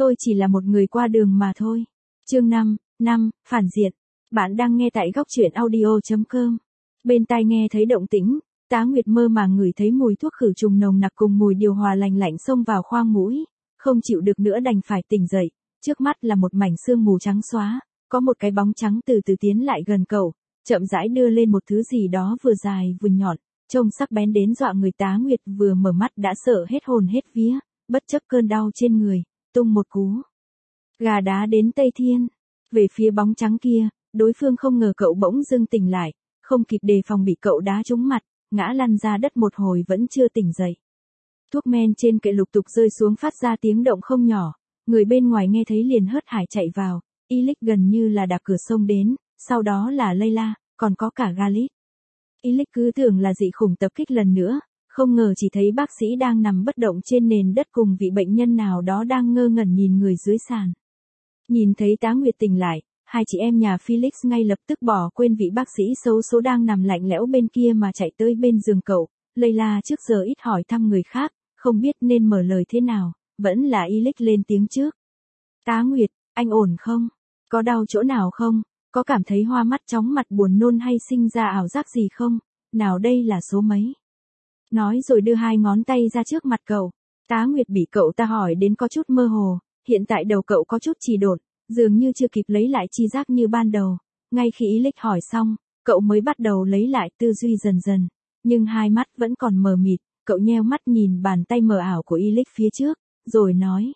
Tôi chỉ là một người qua đường mà thôi. Chương 5, phản diện. Bạn đang nghe tại góc truyện audio.com. Bên tai nghe thấy động tĩnh, Tá Nguyệt mơ màng ngửi thấy mùi thuốc khử trùng nồng nặc cùng mùi điều hòa lành lạnh xông vào khoang mũi, không chịu được nữa đành phải tỉnh dậy. Trước mắt là một mảnh sương mù trắng xóa, có một cái bóng trắng từ từ tiến lại gần cậu, chậm rãi đưa lên một thứ gì đó vừa dài vừa nhọn, trông sắc bén đến dọa người. Tá Nguyệt vừa mở mắt đã sợ hết hồn hết vía, bất chấp cơn đau trên người, tung một cú gà đá đến Tây Thiên. Về phía bóng trắng kia, đối phương không ngờ cậu bỗng dưng tỉnh lại, không kịp đề phòng bị cậu đá trúng mặt, ngã lăn ra đất một hồi vẫn chưa tỉnh dậy. Thuốc men trên kệ lục tục rơi xuống phát ra tiếng động không nhỏ, người bên ngoài nghe thấy liền hớt hải chạy vào, Illich gần như là đạp cửa xông đến, sau đó là Layla, còn có cả Galit. Illich cứ tưởng là dị khủng tập kích lần nữa, không ngờ chỉ thấy bác sĩ đang nằm bất động trên nền đất cùng vị bệnh nhân nào đó đang ngơ ngẩn nhìn người dưới sàn. Nhìn thấy Tá Nguyệt tỉnh lại, hai chị em nhà Felix ngay lập tức bỏ quên vị bác sĩ xấu số đang nằm lạnh lẽo bên kia mà chạy tới bên giường cậu. Layla trước giờ ít hỏi thăm người khác, không biết nên mở lời thế nào, vẫn là Illich lên tiếng trước. Tá Nguyệt, anh ổn không? Có đau chỗ nào không? Có cảm thấy hoa mắt chóng mặt buồn nôn hay sinh ra ảo giác gì không? Nào đây là số mấy? Nói rồi đưa hai ngón tay ra trước mặt cậu. Tá Nguyệt bị cậu ta hỏi đến có chút mơ hồ, hiện tại đầu cậu có chút trì độn, dường như chưa kịp lấy lại tri giác như ban đầu. Ngay khi Illich hỏi xong, cậu mới bắt đầu lấy lại tư duy dần dần, nhưng hai mắt vẫn còn mờ mịt, cậu nheo mắt nhìn bàn tay mờ ảo của Illich phía trước, rồi nói.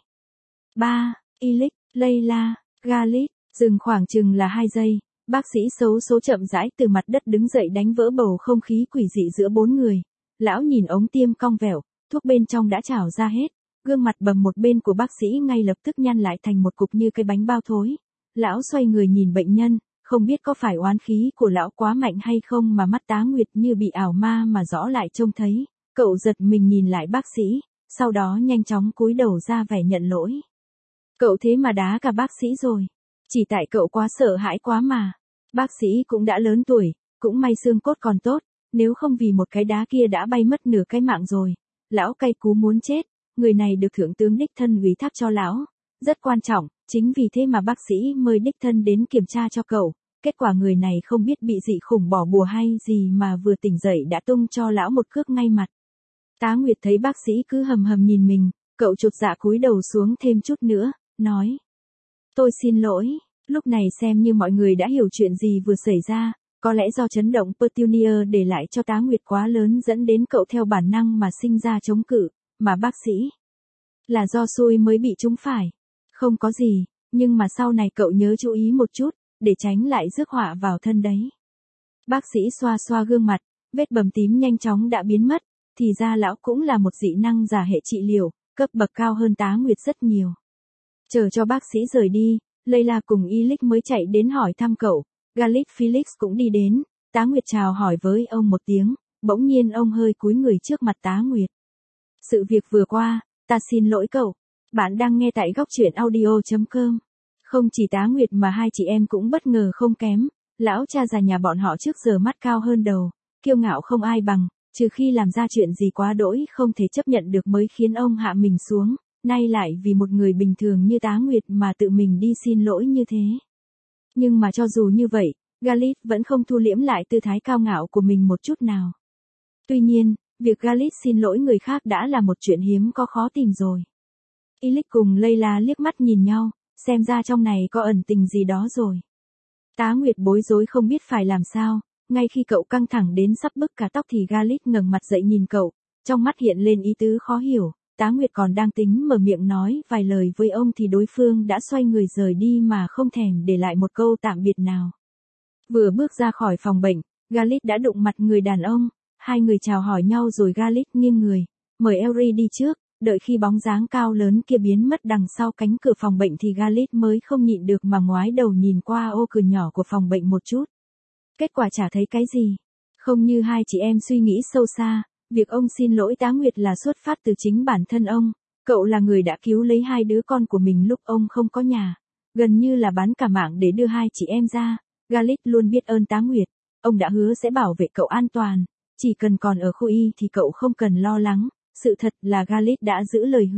Illich, Layla, Galit. Dừng khoảng chừng là 2 giây, bác sĩ xấu số chậm rãi từ mặt đất đứng dậy đánh vỡ bầu không khí quỷ dị giữa bốn người. Lão nhìn ống tiêm cong vẹo, thuốc bên trong đã trào ra hết, gương mặt bầm một bên của bác sĩ ngay lập tức nhăn lại thành một cục như cái bánh bao thối. Lão xoay người nhìn bệnh nhân, không biết có phải oán khí của lão quá mạnh hay không mà mắt Tá Nguyệt như bị ảo ma mà rõ lại trông thấy. Cậu giật mình nhìn lại bác sĩ, sau đó nhanh chóng cúi đầu ra vẻ nhận lỗi. Cậu thế mà đá cả bác sĩ rồi. Chỉ tại cậu quá sợ hãi quá mà. Bác sĩ cũng đã lớn tuổi, cũng may xương cốt còn tốt, nếu không vì một cái đá kia đã bay mất nửa cái mạng rồi. Lão cay cú muốn chết, người này được thượng tướng đích thân ủy thác cho lão, rất quan trọng, chính vì thế mà bác sĩ mời đích thân đến kiểm tra cho cậu. Kết quả người này không biết bị dị khủng bỏ bùa hay gì mà vừa tỉnh dậy đã tung cho lão một cước ngay mặt. Tá Nguyệt thấy bác sĩ cứ hầm hầm nhìn mình, cậu chột dạ cúi đầu xuống thêm chút nữa, nói. Tôi xin lỗi, lúc này xem như mọi người đã hiểu chuyện gì vừa xảy ra, có lẽ do chấn động Petunia để lại cho Tá Nguyệt quá lớn dẫn đến cậu theo bản năng mà sinh ra chống cự, mà bác sĩ là do xui mới bị trúng phải. Không có gì, nhưng mà sau này cậu nhớ chú ý một chút, để tránh lại rước họa vào thân đấy. Bác sĩ xoa xoa gương mặt, vết bầm tím nhanh chóng đã biến mất, thì ra lão cũng là một dị năng giả hệ trị liệu, cấp bậc cao hơn Tá Nguyệt rất nhiều. Chờ cho bác sĩ rời đi, Layla cùng Illich mới chạy đến hỏi thăm cậu, Galit Felix cũng đi đến, Tá Nguyệt chào hỏi với ông một tiếng, bỗng nhiên ông hơi cúi người trước mặt Tá Nguyệt. Sự việc vừa qua, ta xin lỗi cậu. Bạn đang nghe tại góc truyện audio.com. Không chỉ Tá Nguyệt mà hai chị em cũng bất ngờ không kém, lão cha già nhà bọn họ trước giờ mắt cao hơn đầu, kiêu ngạo không ai bằng, trừ khi làm ra chuyện gì quá đỗi không thể chấp nhận được mới khiến ông hạ mình xuống. Nay lại vì một người bình thường như Tá Nguyệt mà tự mình đi xin lỗi như thế. Nhưng mà cho dù như vậy, Galit vẫn không thu liễm lại tư thái cao ngạo của mình một chút nào. Tuy nhiên, việc Galit xin lỗi người khác đã là một chuyện hiếm có khó tìm rồi. Illich cùng Layla liếc mắt nhìn nhau, xem ra trong này có ẩn tình gì đó rồi. Tá Nguyệt bối rối không biết phải làm sao, ngay khi cậu căng thẳng đến sắp bứt cả tóc thì Galit ngẩng mặt dậy nhìn cậu, trong mắt hiện lên ý tứ khó hiểu. Tá Nguyệt còn đang tính mở miệng nói vài lời với ông thì đối phương đã xoay người rời đi mà không thèm để lại một câu tạm biệt nào. Vừa bước ra khỏi phòng bệnh, Galit đã đụng mặt người đàn ông, hai người chào hỏi nhau rồi Galit nghiêng người, mời Elry đi trước, đợi khi bóng dáng cao lớn kia biến mất đằng sau cánh cửa phòng bệnh thì Galit mới không nhịn được mà ngoái đầu nhìn qua ô cửa nhỏ của phòng bệnh một chút. Kết quả chả thấy cái gì. Không như hai chị em suy nghĩ sâu xa. Việc ông xin lỗi Tá Nguyệt là xuất phát từ chính bản thân ông, cậu là người đã cứu lấy hai đứa con của mình lúc ông không có nhà, gần như là bán cả mạng để đưa hai chị em ra. Galit luôn biết ơn Tá Nguyệt, ông đã hứa sẽ bảo vệ cậu an toàn, chỉ cần còn ở khu y thì cậu không cần lo lắng. Sự thật là Galit đã giữ lời hứa,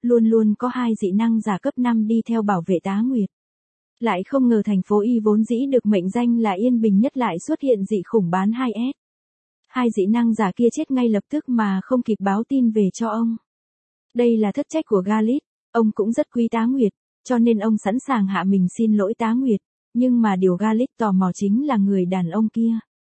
luôn luôn có hai dị năng giả cấp 5 đi theo bảo vệ Tá Nguyệt. Lại không ngờ thành phố Y vốn dĩ được mệnh danh là yên bình nhất lại xuất hiện dị khủng bán 2S. Hai dị năng giả kia chết ngay lập tức mà không kịp báo tin về cho ông. Đây là thất trách của Galit, ông cũng rất quý Tá Nguyệt, cho nên ông sẵn sàng hạ mình xin lỗi Tá Nguyệt, nhưng mà điều Galit tò mò chính là người đàn ông kia.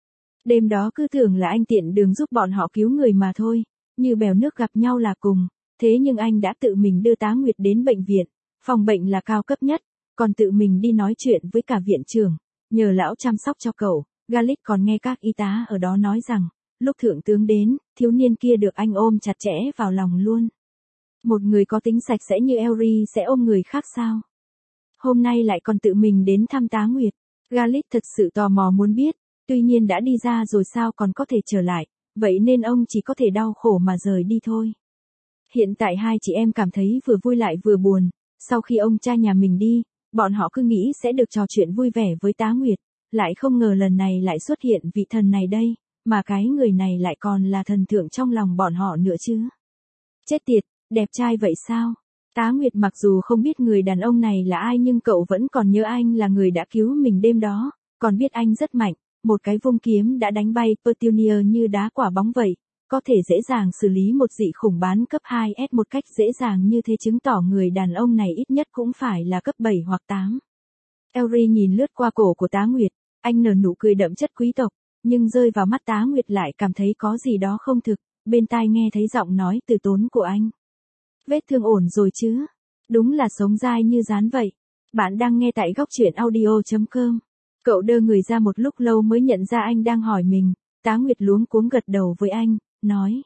Đêm đó cứ tưởng là anh tiện đường giúp bọn họ cứu người mà thôi, như bèo nước gặp nhau là cùng, thế nhưng anh đã tự mình đưa Tá Nguyệt đến bệnh viện, phòng bệnh là cao cấp nhất, còn tự mình đi nói chuyện với cả viện trưởng, nhờ lão chăm sóc cho cậu. Galit còn nghe các y tá ở đó nói rằng, lúc thượng tướng đến, thiếu niên kia được anh ôm chặt chẽ vào lòng luôn. Một người có tính sạch sẽ như Elry sẽ ôm người khác sao? Hôm nay lại còn tự mình đến thăm Tá Nguyệt. Galit thật sự tò mò muốn biết, tuy nhiên đã đi ra rồi sao còn có thể trở lại, vậy nên ông chỉ có thể đau khổ mà rời đi thôi. Hiện tại hai chị em cảm thấy vừa vui lại vừa buồn, sau khi ông cha nhà mình đi, bọn họ cứ nghĩ sẽ được trò chuyện vui vẻ với Tá Nguyệt, lại không ngờ lần này lại xuất hiện vị thần này đây, mà cái người này lại còn là thần thượng trong lòng bọn họ nữa chứ. Chết tiệt, đẹp trai vậy sao? Tá Nguyệt mặc dù không biết người đàn ông này là ai nhưng cậu vẫn còn nhớ anh là người đã cứu mình đêm đó, còn biết anh rất mạnh, một cái vung kiếm đã đánh bay Petunia như đá quả bóng vậy, có thể dễ dàng xử lý một dị khủng bán cấp 2S một cách dễ dàng như thế chứng tỏ người đàn ông này ít nhất cũng phải là cấp 7 hoặc 8. Elry nhìn lướt qua cổ của Tá Nguyệt, anh nở nụ cười đậm chất quý tộc, nhưng rơi vào mắt Tá Nguyệt lại cảm thấy có gì đó không thực, bên tai nghe thấy giọng nói từ tốn của anh. Vết thương ổn rồi chứ? Đúng là sống dai như rán vậy. Bạn đang nghe tại góc truyện audio.com. Cậu đơ người ra một lúc lâu mới nhận ra anh đang hỏi mình, Tá Nguyệt luống cuống gật đầu với anh, nói.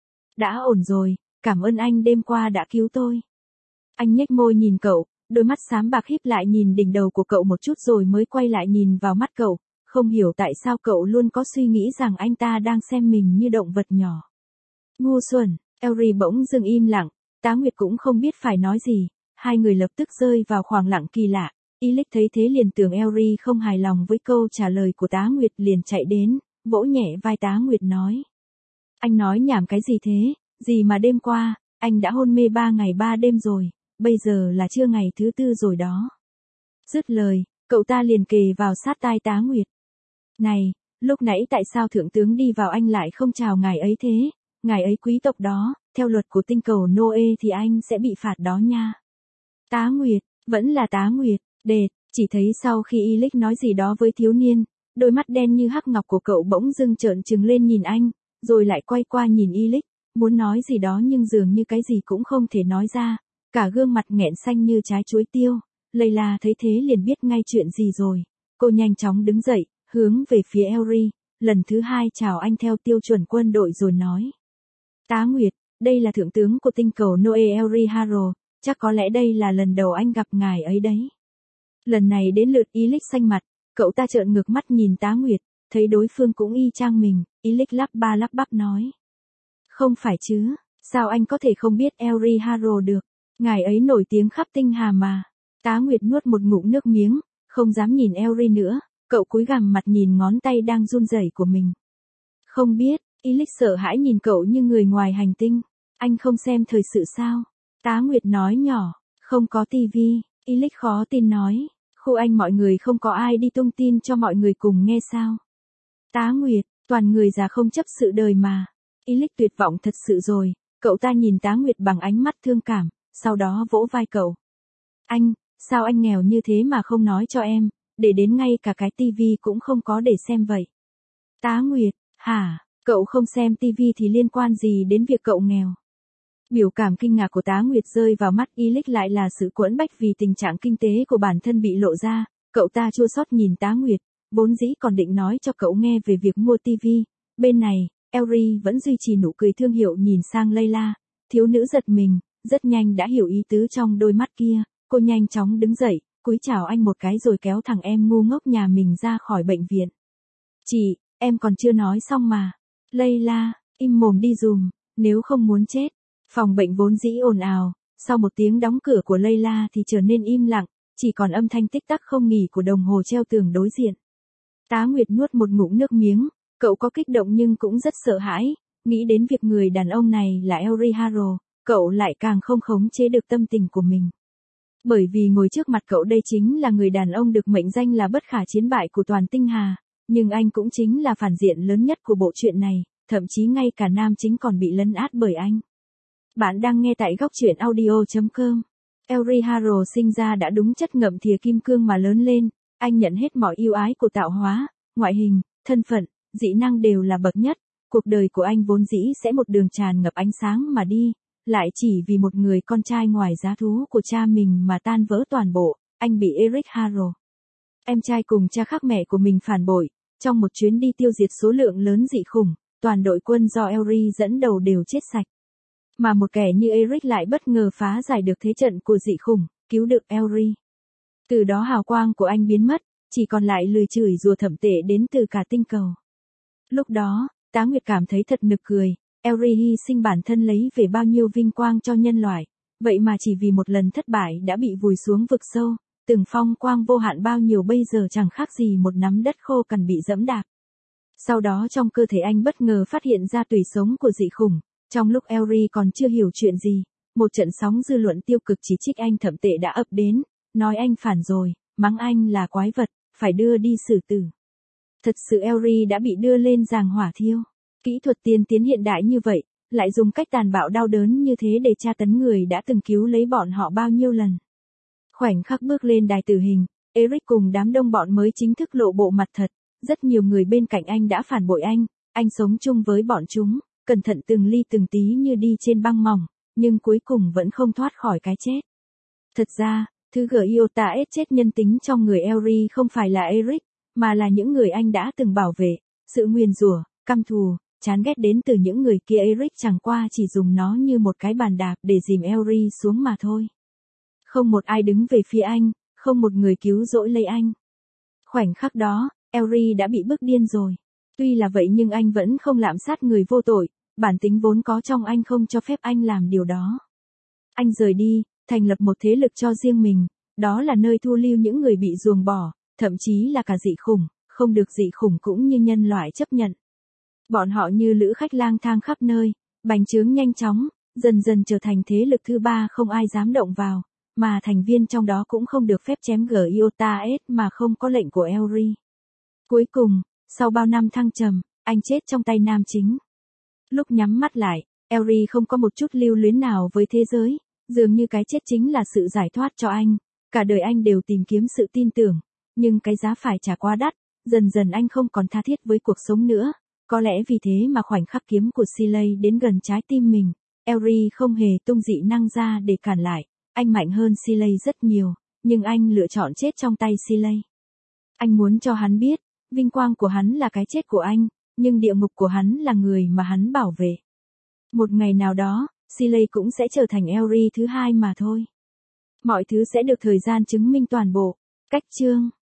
Đã ổn rồi, cảm ơn anh đêm qua đã cứu tôi. Anh nhếch môi nhìn cậu, đôi mắt xám bạc híp lại nhìn đỉnh đầu của cậu một chút rồi mới quay lại nhìn vào mắt cậu, không hiểu tại sao cậu luôn có suy nghĩ rằng anh ta đang xem mình như động vật nhỏ. Ngu xuẩn, Elry bỗng dưng im lặng, Tá Nguyệt cũng không biết phải nói gì, hai người lập tức rơi vào khoảng lặng kỳ lạ. Ilic thấy thế liền tưởng Elry không hài lòng với câu trả lời của Tá Nguyệt liền chạy đến, vỗ nhẹ vai Tá Nguyệt nói. Anh nói nhảm cái gì thế, gì mà đêm qua, anh đã hôn mê 3 ngày 3 đêm rồi, bây giờ là trưa ngày thứ 4 rồi đó. Dứt lời, cậu ta liền kề vào sát tai Tá Nguyệt. Này, lúc nãy tại sao thượng tướng đi vào anh lại không chào ngài ấy thế, ngài ấy quý tộc đó, theo luật của tinh cầu Noe thì anh sẽ bị phạt đó nha. Tá Nguyệt, vẫn là Tá Nguyệt. Đệt, chỉ thấy sau khi Ilic nói gì đó với thiếu niên, đôi mắt đen như hắc ngọc của cậu bỗng dưng trợn trừng lên nhìn anh, rồi lại quay qua nhìn Ilic, muốn nói gì đó nhưng dường như cái gì cũng không thể nói ra, cả gương mặt nghẹn xanh như trái chuối tiêu. Layla thấy thế liền biết ngay chuyện gì rồi, cô nhanh chóng đứng dậy, hướng về phía Elry, lần thứ 2 chào anh theo tiêu chuẩn quân đội rồi nói. Tá Nguyệt, đây là thượng tướng của tinh cầu Noe Elry Haro, chắc có lẽ đây là lần đầu anh gặp ngài ấy đấy. Lần này đến lượt Ilic xanh mặt, cậu ta trợn ngược mắt nhìn Tá Nguyệt, thấy đối phương cũng y chang mình, Ilic lắp ba lắp bắp nói. Không phải chứ, sao anh có thể không biết Elry Haro được, ngài ấy nổi tiếng khắp tinh hà mà. Tá Nguyệt nuốt một ngụm nước miếng, không dám nhìn Elry nữa, cậu cúi gằm mặt nhìn ngón tay đang run rẩy của mình. Không biết, Ilic sợ hãi nhìn cậu như người ngoài hành tinh, anh không xem thời sự sao? Tá Nguyệt nói nhỏ, không có tivi. Ilic khó tin nói, khu anh mọi người không có ai đi tung tin cho mọi người cùng nghe sao. Tá Nguyệt, toàn người già không chấp sự đời mà. Ilic tuyệt vọng thật sự rồi, cậu ta nhìn Tá Nguyệt bằng ánh mắt thương cảm, sau đó vỗ vai cậu. Anh, sao anh nghèo như thế mà không nói cho em, để đến ngay cả cái tivi cũng không có để xem vậy. Tá Nguyệt, hả, cậu không xem tivi thì liên quan gì đến việc cậu nghèo. Biểu cảm kinh ngạc của Tá Nguyệt rơi vào mắt Ilic lại là sự quẫn bách vì tình trạng kinh tế của bản thân bị lộ ra, cậu ta chua xót nhìn Tá Nguyệt, vốn dĩ còn định nói cho cậu nghe về việc mua tivi. Bên này, Elry vẫn duy trì nụ cười thương hiệu nhìn sang Layla, thiếu nữ giật mình, rất nhanh đã hiểu ý tứ trong đôi mắt kia, cô nhanh chóng đứng dậy, cúi chào anh một cái rồi kéo thằng em ngu ngốc nhà mình ra khỏi bệnh viện. Chị, em còn chưa nói xong mà. Layla, im mồm đi dùm, nếu không muốn chết. Phòng bệnh vốn dĩ ồn ào, sau một tiếng đóng cửa của Layla thì trở nên im lặng, chỉ còn âm thanh tích tắc không nghỉ của đồng hồ treo tường đối diện. Tá Nguyệt nuốt một ngụm nước miếng, cậu có kích động nhưng cũng rất sợ hãi, nghĩ đến việc người đàn ông này là Elry Haro, cậu lại càng không khống chế được tâm tình của mình. Bởi vì ngồi trước mặt cậu đây chính là người đàn ông được mệnh danh là bất khả chiến bại của toàn tinh hà, nhưng anh cũng chính là phản diện lớn nhất của bộ truyện này, thậm chí ngay cả nam chính còn bị lấn át bởi anh. Bạn đang nghe tại góc truyện audio.com. Euriharo sinh ra đã đúng chất ngậm thìa kim cương mà lớn lên, anh nhận hết mọi ưu ái của tạo hóa, ngoại hình, thân phận, dị năng đều là bậc nhất, cuộc đời của anh vốn dĩ sẽ một đường tràn ngập ánh sáng mà đi, lại chỉ vì một người con trai ngoài giá thú của cha mình mà tan vỡ toàn bộ, anh bị Eric Harrow, em trai cùng cha khác mẹ của mình phản bội, trong một chuyến đi tiêu diệt số lượng lớn dị khủng, toàn đội quân do Eri dẫn đầu đều chết sạch. Mà một kẻ như Eric lại bất ngờ phá giải được thế trận của dị khủng, cứu được Eri. Từ đó hào quang của anh biến mất, chỉ còn lại lời chửi rủa thậm tệ đến từ cả tinh cầu. Lúc đó, Tá Nguyệt cảm thấy thật nực cười, Eri hy sinh bản thân lấy về bao nhiêu vinh quang cho nhân loại, vậy mà chỉ vì một lần thất bại đã bị vùi xuống vực sâu, từng phong quang vô hạn bao nhiêu bây giờ chẳng khác gì một nắm đất khô cằn bị dẫm đạp. Sau đó trong cơ thể anh bất ngờ phát hiện ra tủy sống của dị khủng, trong lúc Eri còn chưa hiểu chuyện gì, một trận sóng dư luận tiêu cực chỉ trích anh thậm tệ đã ập đến, nói anh phản rồi, mắng anh là quái vật, phải đưa đi xử tử. Thật sự Eri đã bị đưa lên giàn hỏa thiêu. Kỹ thuật tiên tiến hiện đại như vậy, lại dùng cách tàn bạo đau đớn như thế để tra tấn người đã từng cứu lấy bọn họ bao nhiêu lần. Khoảnh khắc bước lên đài tử hình, Eric cùng đám đông bọn mới chính thức lộ bộ mặt thật, rất nhiều người bên cạnh anh đã phản bội anh sống chung với bọn chúng, cẩn thận từng ly từng tí như đi trên băng mỏng, nhưng cuối cùng vẫn không thoát khỏi cái chết. Thật ra, thứ Giota S chết nhân tính trong người Eri không phải là Eric, mà là những người anh đã từng bảo vệ, sự nguyền rủa, căm thù, chán ghét đến từ những người kia. Eric chẳng qua chỉ dùng nó như một cái bàn đạp để dìm Eri xuống mà thôi. Không một ai đứng về phía anh, không một người cứu rỗi lấy anh. Khoảnh khắc đó, Eri đã bị bức điên rồi. Tuy là vậy nhưng anh vẫn không lạm sát người vô tội, bản tính vốn có trong anh không cho phép anh làm điều đó. Anh rời đi, thành lập một thế lực cho riêng mình, đó là nơi thu lưu những người bị ruồng bỏ, thậm chí là cả dị khủng, không được dị khủng cũng như nhân loại chấp nhận. Bọn họ như lữ khách lang thang khắp nơi, bành trướng nhanh chóng, dần dần trở thành thế lực thứ ba không ai dám động vào, mà thành viên trong đó cũng không được phép chém Giota S mà không có lệnh của Eri. Cuối cùng, sau bao năm thăng trầm, anh chết trong tay nam chính. Lúc nhắm mắt lại, Eri không có một chút lưu luyến nào với thế giới, dường như cái chết chính là sự giải thoát cho anh, cả đời anh đều tìm kiếm sự tin tưởng, nhưng cái giá phải trả quá đắt, dần dần anh không còn tha thiết với cuộc sống nữa. Có lẽ vì thế mà khoảnh khắc kiếm của Silay đến gần trái tim mình, Eri không hề tung dị năng ra để cản lại, anh mạnh hơn Silay rất nhiều, nhưng anh lựa chọn chết trong tay Silay. Anh muốn cho hắn biết, vinh quang của hắn là cái chết của anh, nhưng địa ngục của hắn là người mà hắn bảo vệ. Một ngày nào đó, Silay cũng sẽ trở thành Eri thứ hai mà thôi. Mọi thứ sẽ được thời gian chứng minh toàn bộ. Cách chương